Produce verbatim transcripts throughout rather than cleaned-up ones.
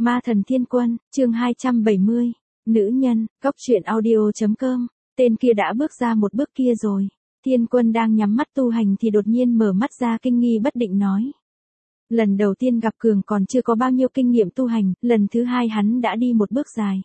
Ma thần thiên quân, chương hai trăm bảy mươi. Nữ nhân, cốc truyện audio chấm com. Tên kia đã bước ra một bước kia rồi. Thiên quân đang nhắm mắt tu hành thì đột nhiên mở mắt ra kinh nghi bất định nói. Lần đầu tiên gặp Cường còn chưa có bao nhiêu kinh nghiệm tu hành, lần thứ hai hắn đã đi một bước dài.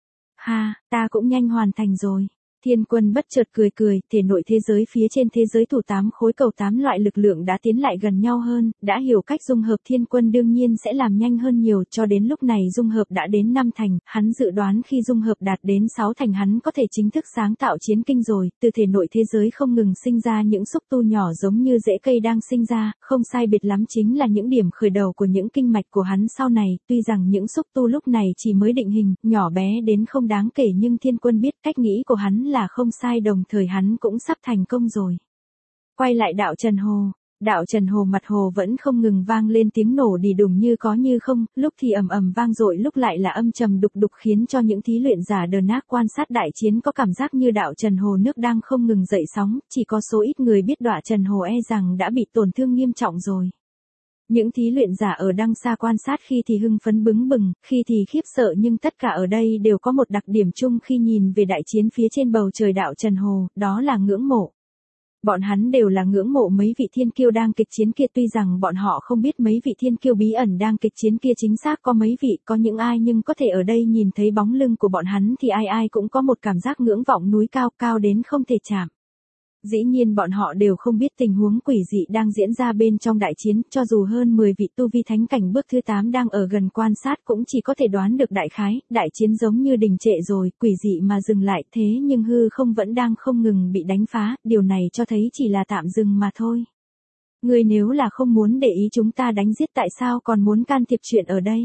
Ha, ta cũng nhanh hoàn thành rồi. Thiên quân bất chợt cười cười, thể nội thế giới phía trên thế giới thủ tám khối cầu tám loại lực lượng đã tiến lại gần nhau hơn, đã hiểu cách dung hợp thiên quân đương nhiên sẽ làm nhanh hơn nhiều, cho đến lúc này dung hợp đã đến năm thành, hắn dự đoán khi dung hợp đạt đến sáu thành hắn có thể chính thức sáng tạo chiến kinh rồi, từ thể nội thế giới không ngừng sinh ra những xúc tu nhỏ giống như rễ cây đang sinh ra, không sai biệt lắm chính là những điểm khởi đầu của những kinh mạch của hắn sau này, tuy rằng những xúc tu lúc này chỉ mới định hình, nhỏ bé đến không đáng kể nhưng thiên quân biết cách nghĩ của hắn là là không sai, đồng thời hắn cũng sắp thành công rồi. Quay lại đạo Trần Hồ, đạo Trần Hồ mặt hồ vẫn không ngừng vang lên tiếng nổ đì đùng như có như không, lúc thì ầm ầm vang dội lúc lại là âm trầm đục đục khiến cho những thí luyện giả đờ nác quan sát đại chiến có cảm giác như đạo Trần Hồ nước đang không ngừng dậy sóng, chỉ có số ít người biết đạo Trần Hồ e rằng đã bị tổn thương nghiêm trọng rồi. Những thí luyện giả ở đằng xa quan sát khi thì hưng phấn bừng bừng, khi thì khiếp sợ nhưng tất cả ở đây đều có một đặc điểm chung khi nhìn về đại chiến phía trên bầu trời đạo Trần Hồ, đó là ngưỡng mộ. Bọn hắn đều là ngưỡng mộ mấy vị thiên kiêu đang kịch chiến kia, tuy rằng bọn họ không biết mấy vị thiên kiêu bí ẩn đang kịch chiến kia chính xác có mấy vị, có những ai, nhưng có thể ở đây nhìn thấy bóng lưng của bọn hắn thì ai ai cũng có một cảm giác ngưỡng vọng núi cao cao đến không thể chạm. Dĩ nhiên bọn họ đều không biết tình huống quỷ dị đang diễn ra bên trong đại chiến, cho dù hơn mười vị tu vi thánh cảnh bước thứ tám đang ở gần quan sát cũng chỉ có thể đoán được đại khái, đại chiến giống như đình trệ rồi, quỷ dị mà dừng lại, thế nhưng hư không vẫn đang không ngừng bị đánh phá, điều này cho thấy chỉ là tạm dừng mà thôi. Người nếu là không muốn để ý chúng ta đánh giết tại sao còn muốn can thiệp chuyện ở đây?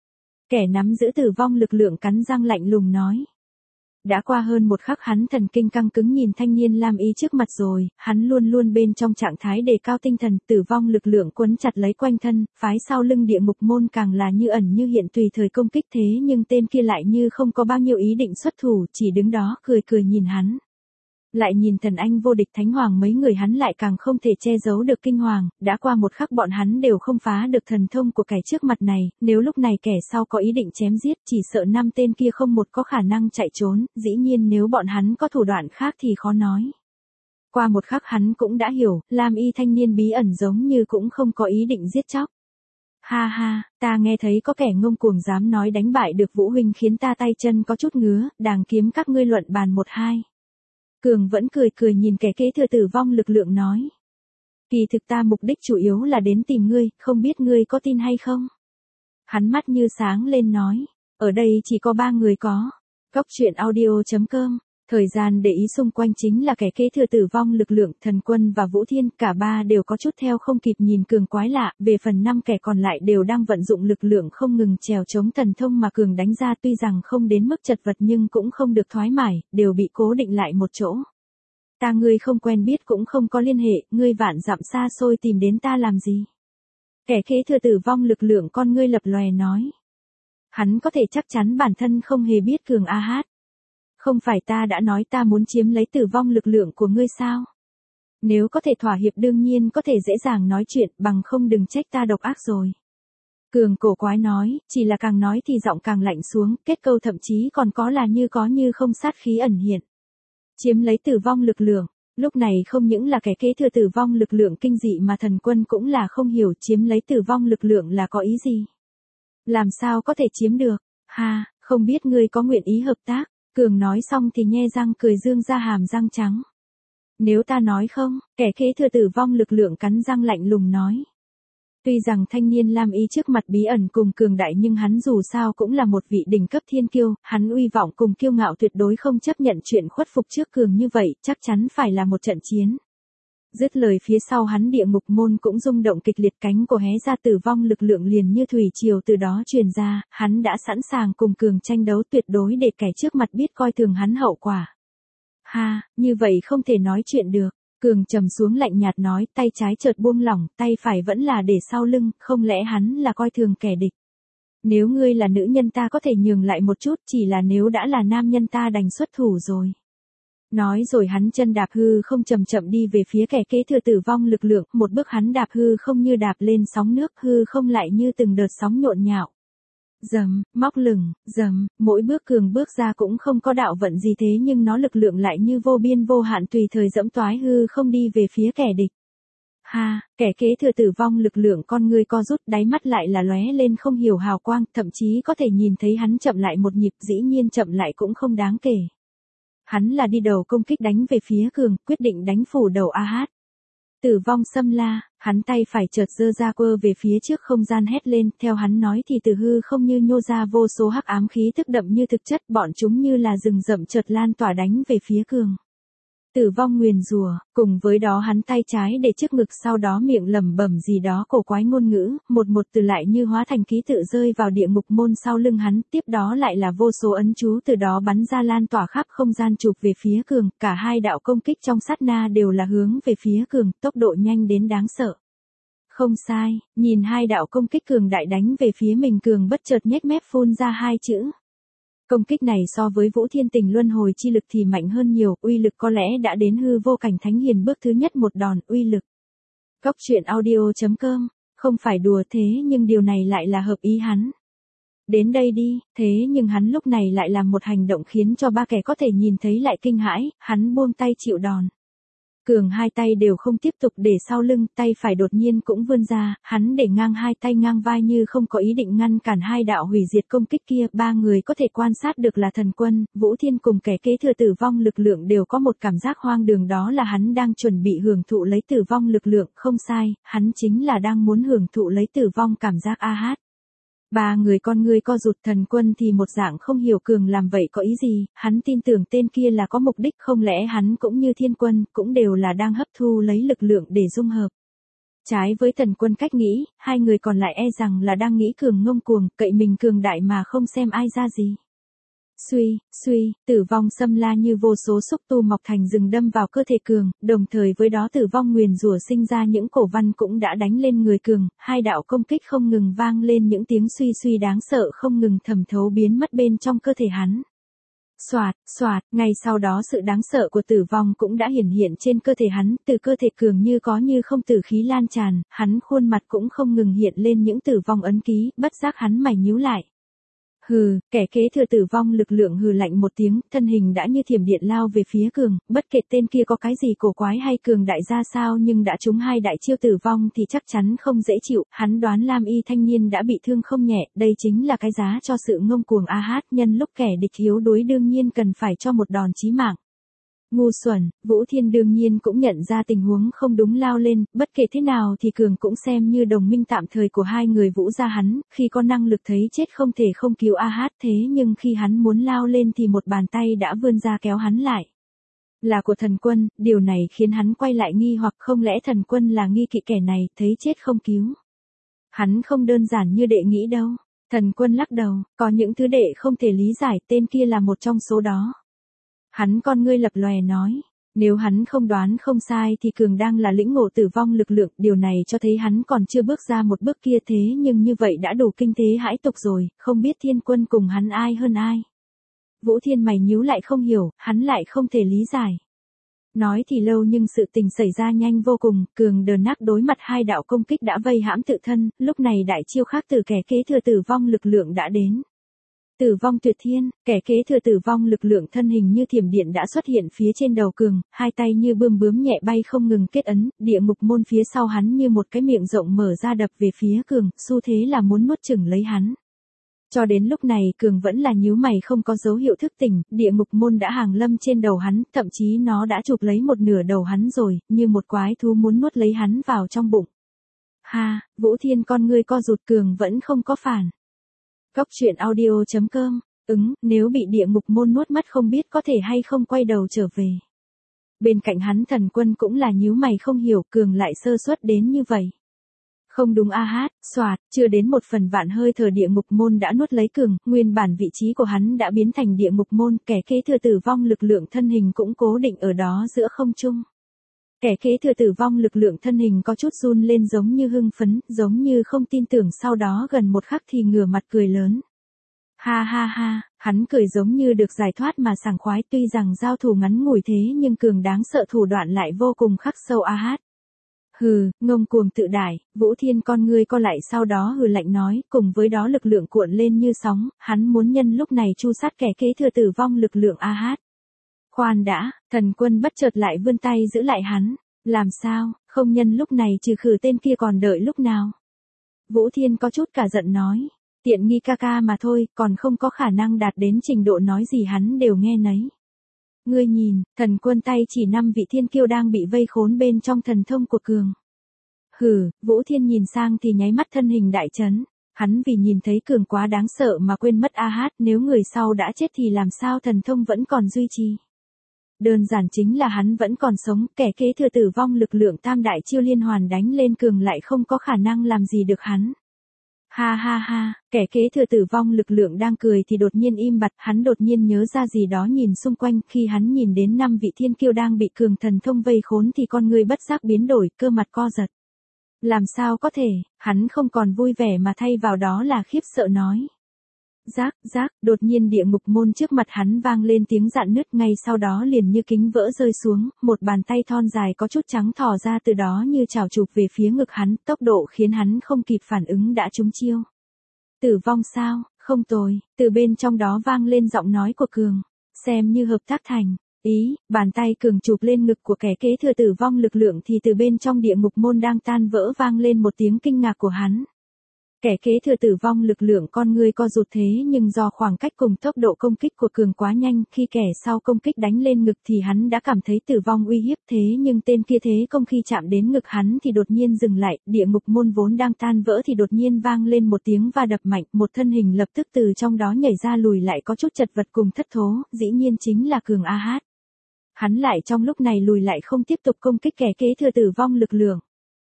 Kẻ nắm giữ tử vong lực lượng cắn răng lạnh lùng nói. Đã qua hơn một khắc hắn thần kinh căng cứng nhìn thanh niên lam y trước mặt rồi, hắn luôn luôn bên trong trạng thái đề cao tinh thần, tử vong lực lượng quấn chặt lấy quanh thân, phái sau lưng địa ngục môn càng là như ẩn như hiện tùy thời công kích, thế nhưng tên kia lại như không có bao nhiêu ý định xuất thủ, chỉ đứng đó cười cười nhìn hắn. Lại nhìn thần anh vô địch thánh hoàng mấy người hắn lại càng không thể che giấu được kinh hoàng, đã qua một khắc bọn hắn đều không phá được thần thông của kẻ trước mặt này, nếu lúc này kẻ sau có ý định chém giết chỉ sợ năm tên kia không một có khả năng chạy trốn, dĩ nhiên nếu bọn hắn có thủ đoạn khác thì khó nói. Qua một khắc hắn cũng đã hiểu, lam y thanh niên bí ẩn giống như cũng không có ý định giết chóc. Ha ha, ta nghe thấy có kẻ ngông cuồng dám nói đánh bại được Vũ huynh khiến ta tay chân có chút ngứa, đàng kiếm các ngươi luận bàn một hai. Cường vẫn cười cười nhìn kẻ kế thừa tử vong lực lượng nói. Kỳ thực ta mục đích chủ yếu là đến tìm ngươi, không biết ngươi có tin hay không? Hắn mắt như sáng lên nói. Ở đây chỉ có ba người có. Cốc truyện audio chấm com. Thời gian để ý xung quanh chính là kẻ kế thừa tử vong lực lượng, thần quân và Vũ Thiên, cả ba đều có chút theo không kịp nhìn Cường quái lạ, về phần năm kẻ còn lại đều đang vận dụng lực lượng không ngừng trèo chống thần thông mà Cường đánh ra, tuy rằng không đến mức chật vật nhưng cũng không được thoái mải, đều bị cố định lại một chỗ. Ta ngươi không quen biết cũng không có liên hệ, ngươi vạn dặm xa xôi tìm đến ta làm gì? Kẻ kế thừa tử vong lực lượng con ngươi lập lòe nói. Hắn có thể chắc chắn bản thân không hề biết Cường a hát. Không phải ta đã nói ta muốn chiếm lấy tử vong lực lượng của ngươi sao? Nếu có thể thỏa hiệp đương nhiên có thể dễ dàng nói chuyện, bằng không đừng trách ta độc ác rồi. Cường cổ quái nói, chỉ là càng nói thì giọng càng lạnh xuống, kết câu thậm chí còn có là như có như không sát khí ẩn hiện. Chiếm lấy tử vong lực lượng, lúc này không những là kẻ kế thừa tử vong lực lượng kinh dị mà thần quân cũng là không hiểu chiếm lấy tử vong lực lượng là có ý gì. Làm sao có thể chiếm được, ha, không biết ngươi có nguyện ý hợp tác. Cường nói xong thì nhe răng cười dương ra hàm răng trắng. Nếu ta nói không, kẻ kế thừa tử vong lực lượng cắn răng lạnh lùng nói. Tuy rằng thanh niên lam y trước mặt bí ẩn cùng cường đại nhưng hắn dù sao cũng là một vị đỉnh cấp thiên kiêu, hắn uy vọng cùng kiêu ngạo tuyệt đối không chấp nhận chuyện khuất phục trước Cường như vậy, chắc chắn phải là một trận chiến. Dứt lời phía sau hắn địa ngục môn cũng rung động kịch liệt, cánh của hé ra tử vong lực lượng liền như thủy triều từ đó truyền ra, hắn đã sẵn sàng cùng Cường tranh đấu tuyệt đối để kẻ trước mặt biết coi thường hắn hậu quả. Ha, như vậy không thể nói chuyện được. Cường trầm xuống lạnh nhạt nói, tay trái chợt buông lỏng, tay phải vẫn là để sau lưng, không lẽ hắn là coi thường kẻ địch. Nếu ngươi là nữ nhân ta có thể nhường lại một chút, chỉ là nếu đã là nam nhân ta đành xuất thủ rồi. Nói rồi hắn chân đạp hư không chậm chậm đi về phía kẻ kế thừa tử vong lực lượng, một bước hắn đạp hư không như đạp lên sóng nước, hư không lại như từng đợt sóng nhộn nhạo. Dầm, móc lửng, dầm, mỗi bước Cường bước ra cũng không có đạo vận gì thế nhưng nó lực lượng lại như vô biên vô hạn tùy thời dẫm toái hư không đi về phía kẻ địch. Ha, kẻ kế thừa tử vong lực lượng con người co rút đáy mắt lại là lóe lên không hiểu hào quang, thậm chí có thể nhìn thấy hắn chậm lại một nhịp, dĩ nhiên chậm lại cũng không đáng kể. Hắn là đi đầu công kích đánh về phía Cường, quyết định đánh phủ đầu A Hát. Tử vong xâm la, hắn tay phải chợt giơ ra quơ về phía trước không gian hét lên, theo hắn nói thì từ hư không như nhô ra vô số hắc ám khí thức đậm như thực chất, bọn chúng như là rừng rậm chợt lan tỏa đánh về phía Cường. Tử vong nguyền rủa, cùng với đó hắn tay trái để trước ngực sau đó miệng lẩm bẩm gì đó cổ quái ngôn ngữ, một một từ lại như hóa thành ký tự rơi vào địa ngục môn sau lưng hắn, tiếp đó lại là vô số ấn chú từ đó bắn ra lan tỏa khắp không gian chụp về phía Cường, cả hai đạo công kích trong sát na đều là hướng về phía Cường, tốc độ nhanh đến đáng sợ. Không sai, nhìn hai đạo công kích cường đại đánh về phía mình Cường bất chợt nhếch mép phun ra hai chữ. Công kích này so với Vũ Thiên Tình luân hồi chi lực thì mạnh hơn nhiều, uy lực có lẽ đã đến hư vô cảnh thánh hiền bước thứ nhất một đòn, uy lực. Góc truyện audio chấm com, không phải đùa thế nhưng điều này lại là hợp ý hắn. Đến đây đi, thế nhưng hắn lúc này lại làm một hành động khiến cho ba kẻ có thể nhìn thấy lại kinh hãi, hắn buông tay chịu đòn. Cường hai tay đều không tiếp tục để sau lưng, tay phải đột nhiên cũng vươn ra, hắn để ngang hai tay ngang vai như không có ý định ngăn cản hai đạo hủy diệt công kích kia, ba người có thể quan sát được là Thần Quân, Vũ Thiên cùng kẻ kế thừa tử vong lực lượng đều có một cảm giác hoang đường, đó là hắn đang chuẩn bị hưởng thụ lấy tử vong lực lượng, không sai, hắn chính là đang muốn hưởng thụ lấy tử vong cảm giác A Hát. Ba người con ngươi co rụt, Thần Quân thì một dạng không hiểu Cường làm vậy có ý gì, hắn tin tưởng tên kia là có mục đích, không lẽ hắn cũng như Thiên Quân, cũng đều là đang hấp thu lấy lực lượng để dung hợp. Trái với Thần Quân cách nghĩ, hai người còn lại e rằng là đang nghĩ Cường ngông cuồng, cậy mình cường đại mà không xem ai ra gì. Suy, suy, tử vong xâm la như vô số xúc tu mọc thành rừng đâm vào cơ thể Cường, đồng thời với đó tử vong nguyền rủa sinh ra những cổ văn cũng đã đánh lên người Cường, hai đạo công kích không ngừng vang lên những tiếng suy suy đáng sợ không ngừng thẩm thấu biến mất bên trong cơ thể hắn. Soạt, soạt, ngay sau đó sự đáng sợ của tử vong cũng đã hiển hiện trên cơ thể hắn, từ cơ thể Cường như có như không tử khí lan tràn, hắn khuôn mặt cũng không ngừng hiện lên những tử vong ấn ký, bất giác hắn mày nhíu lại. Hừ, kẻ kế thừa tử vong lực lượng hừ lạnh một tiếng, thân hình đã như thiểm điện lao về phía Cường, bất kể tên kia có cái gì cổ quái hay cường đại ra sao nhưng đã trúng hai đại chiêu tử vong thì chắc chắn không dễ chịu, hắn đoán Lam Y thanh niên đã bị thương không nhẹ, đây chính là cái giá cho sự ngông cuồng A Hát, nhân lúc kẻ địch yếu đuối đương nhiên cần phải cho một đòn chí mạng. Ngu xuẩn, Vũ Thiên đương nhiên cũng nhận ra tình huống không đúng lao lên, bất kể thế nào thì Cường cũng xem như đồng minh tạm thời của hai người Vũ gia hắn, khi có năng lực thấy chết không thể không cứu A Hát, thế nhưng khi hắn muốn lao lên thì một bàn tay đã vươn ra kéo hắn lại. Là của Thần Quân, điều này khiến hắn quay lại nghi hoặc không lẽ Thần Quân là nghi kỵ kẻ này, thấy chết không cứu. Hắn không đơn giản như đệ nghĩ đâu. Thần Quân lắc đầu, có những thứ đệ không thể lý giải, tên kia là một trong số đó. Hắn con ngươi lập lòe nói, nếu hắn không đoán không sai thì Cường đang là lĩnh ngộ tử vong lực lượng, điều này cho thấy hắn còn chưa bước ra một bước kia thế nhưng như vậy đã đủ kinh thế hãi tục rồi, không biết Thiên Quân cùng hắn ai hơn ai. Vũ Thiên mày nhíu lại không hiểu, hắn lại không thể lý giải. Nói thì lâu nhưng sự tình xảy ra nhanh vô cùng, Cường đờ nắc đối mặt hai đạo công kích đã vây hãm tự thân, lúc này đại chiêu khác từ kẻ kế thừa tử vong lực lượng đã đến. Tử vong tuyệt thiên, kẻ kế thừa tử vong lực lượng thân hình như thiểm điện đã xuất hiện phía trên đầu Cường, hai tay như bươm bướm nhẹ bay không ngừng kết ấn, địa ngục môn phía sau hắn như một cái miệng rộng mở ra đập về phía Cường, xu thế là muốn nuốt chửng lấy hắn. Cho đến lúc này Cường vẫn là nhíu mày không có dấu hiệu thức tỉnh, địa ngục môn đã hàng lâm trên đầu hắn, thậm chí nó đã chụp lấy một nửa đầu hắn rồi, như một quái thú muốn nuốt lấy hắn vào trong bụng. Ha, Vũ Thiên con ngươi co rụt, Cường vẫn không có phản. Góc truyện audio chấm com, ứng, nếu bị địa ngục môn nuốt mất không biết có thể hay không quay đầu trở về. Bên cạnh hắn Thần Quân cũng là nhíu mày không hiểu Cường lại sơ suất đến như vậy. Không đúng A Hát, soạt, chưa đến một phần vạn hơi thở địa ngục môn đã nuốt lấy Cường, nguyên bản vị trí của hắn đã biến thành địa ngục môn, kẻ kế thừa tử vong lực lượng thân hình cũng cố định ở đó giữa không trung. Kẻ kế thừa tử vong lực lượng thân hình có chút run lên giống như hưng phấn, giống như không tin tưởng, sau đó gần một khắc thì ngửa mặt cười lớn. Ha ha ha, hắn cười giống như được giải thoát mà sảng khoái, tuy rằng giao thủ ngắn ngủi thế nhưng Cường đáng sợ thủ đoạn lại vô cùng khắc sâu A Hát. Hừ, ngông cuồng tự đại, Vũ Thiên con ngươi co lại sau đó hừ lạnh nói, cùng với đó lực lượng cuộn lên như sóng, hắn muốn nhân lúc này chu sát kẻ kế thừa tử vong lực lượng A Hát. Khoan đã, thần quân bất chợt lại vươn tay giữ lại hắn, làm sao, không nhân lúc này trừ khử tên kia còn đợi lúc nào. Vũ Thiên có chút cả giận nói, tiện nghi ca ca mà thôi, còn không có khả năng đạt đến trình độ nói gì hắn đều nghe nấy. Ngươi nhìn, thần quân tay chỉ năm vị thiên kiêu đang bị vây khốn bên trong thần thông của cường. Hừ, Vũ Thiên nhìn sang thì nháy mắt thân hình đại chấn. Hắn vì nhìn thấy cường quá đáng sợ mà quên mất A Hát, nếu người sau đã chết thì làm sao thần thông vẫn còn duy trì. Đơn giản chính là hắn vẫn còn sống, kẻ kế thừa tử vong lực lượng tam đại chiêu liên hoàn đánh lên cường lại không có khả năng làm gì được hắn. Ha ha ha, kẻ kế thừa tử vong lực lượng đang cười thì đột nhiên im bặt, hắn đột nhiên nhớ ra gì đó nhìn xung quanh, khi hắn nhìn đến năm vị thiên kiêu đang bị cường thần thông vây khốn thì con người bất giác biến đổi, cơ mặt co giật. Làm sao có thể, hắn không còn vui vẻ mà thay vào đó là khiếp sợ nói. Rác, rác, đột nhiên địa ngục môn trước mặt hắn vang lên tiếng rạn nứt, ngay sau đó liền như kính vỡ rơi xuống, một bàn tay thon dài có chút trắng thò ra từ đó như chảo chụp về phía ngực hắn, tốc độ khiến hắn không kịp phản ứng đã trúng chiêu. Tử vong sao, không tồi, từ bên trong đó vang lên giọng nói của cường, xem như hợp tác thành. Ý, bàn tay cường chụp lên ngực của kẻ kế thừa tử vong lực lượng thì từ bên trong địa ngục môn đang tan vỡ vang lên một tiếng kinh ngạc của hắn. Kẻ kế thừa tử vong lực lượng con người co rụt thế nhưng do khoảng cách cùng tốc độ công kích của cường quá nhanh, khi kẻ sau công kích đánh lên ngực thì hắn đã cảm thấy tử vong uy hiếp, thế nhưng tên kia thế công khi chạm đến ngực hắn thì đột nhiên dừng lại, địa ngục môn vốn đang tan vỡ thì đột nhiên vang lên một tiếng va đập mạnh, một thân hình lập tức từ trong đó nhảy ra lùi lại có chút chật vật cùng thất thố, dĩ nhiên chính là cường A Hát. Hắn lại trong lúc này lùi lại không tiếp tục công kích kẻ kế thừa tử vong lực lượng.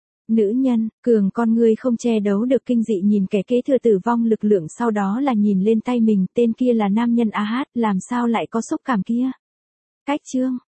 Nữ nhân, cường con ngươi không che đấu được kinh dị nhìn kẻ kế thừa tử vong lực lượng, sau đó là nhìn lên tay mình, tên kia là nam nhân A Hát, làm sao lại có xúc cảm kia. Cách chương,